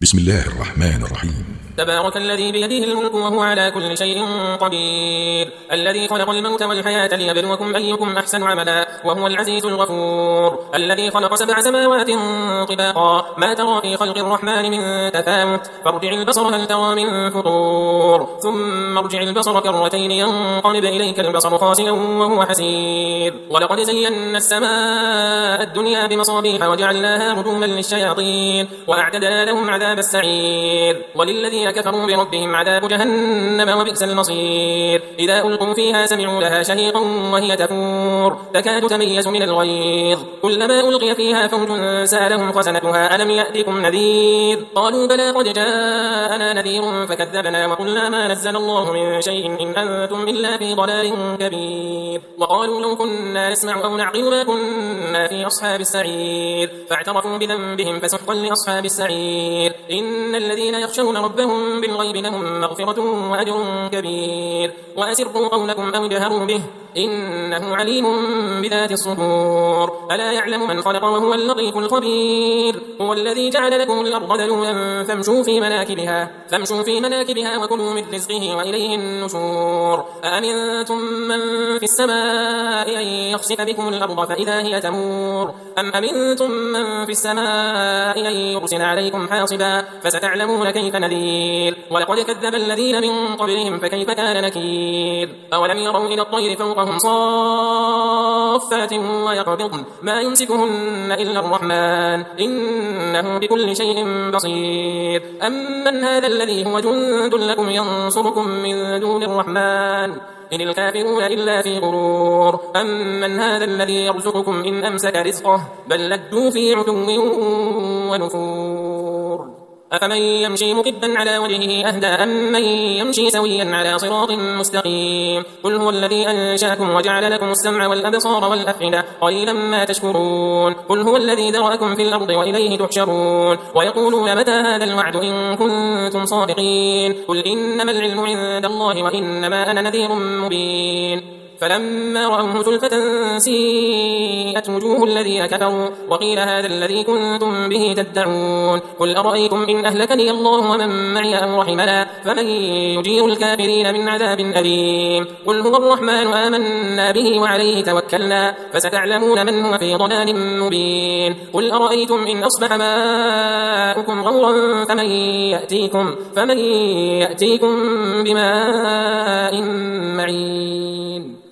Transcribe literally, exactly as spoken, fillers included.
بسم الله الرحمن الرحيم. تبارك الذي بيده الملك وهو على كل شيء قدير، الذي خلق الموت والحياة ليبلوكم أيكم أحسن عملا، وهو العزيز الغفور، الذي خلق سبع سماوات طباقا ما ترى في خلق الرحمن من تفاوت، فارجع البصر هل ترى من فطور، ثم ارجع البصر كرتين ينقلب إليك البصر خاسئا وهو حسير، ولقد زينا السماء الدنيا بمصابيح وجعلناها رجوما للشياطين وأعتدنا لهم عذاب السعير، وللذين كفروا بربهم عذاب جهنم وبئس المصير، إذا ألقوا فيها سمعوا لها شهيقا وهي تفور تكاد تميز من الغيظ، كلما ألقي فيها فوج سألهم خزنتها ألم يأتكم نذير، قالوا بلى قد جاءنا نذير فكذبنا وقلنا ما نزل الله من شيء إن أنتم إلا في ضلال كبير، وقالوا لو كنا نسمع أو نعقل ما كنا في أصحاب السعير، فاعترفوا بذنبهم فسحقا لأصحاب السعير، إن الذين يخشون ربهم بالغيب لهم مغفرة وأجر كبير، وأسروا قولكم أو اجهروا به إنه عليم بذات الصدور، ألا يعلم من خلق وهو اللطيف الخبير، هو الذي جعل لكم الأرض ذلولا فامشوا في مناكبها فامشوا في مناكبها وكلوا من رزقه وإليه النشور، أأمنتم من في السماء أن يخسف بكم الأرض فإذا هي تمور، أم أمنتم من في السماء أن يرسل عليكم حاصبا فستعلمون كيف نذير، ولقد كذب الذين من قبلهم فكيف كان نكير، أولم يروا إلى الطير فوقهم صافات ويقبضن ما يمسكهن إلا الرحمن إنه بكل شيء بصير، أمن هذا الذي هو جند لكم ينصركم من دون الرحمن إن الكافرون إلا في غرور، أمن هذا الذي يرزقكم إن أمسك رزقه بل لجوا في عتو ونفور، أفمن يمشي مكبا على وجهه أهدى أم من يمشي سويا على صراط مستقيم، قل هو الذي أنشأكم وجعل لكم السمع والأبصار والأفئدة قليلا ما تشكرون، قل هو الذي ذرأكم في الأرض وإليه تحشرون، ويقولون متى هذا الوعد إن كنتم صادقين، قل إنما العلم عند الله وإنما أنا نذير مبين، فلما رأوه زلفة سيئت وجوه الذين كفروا وقيل هذا الذي كنتم به تدعون، قل أرأيتم إن أهلكني الله ومن معي أو رحمنا فمن يجير الكافرين من عذاب أليم، قل هو الرحمن آمنا به وعليه توكلنا فستعلمون من هو في ضلال مبين، قل أرأيتم إن أصبح ماؤكم غورا فمن يأتيكم, فمن يأتيكم بماء معين.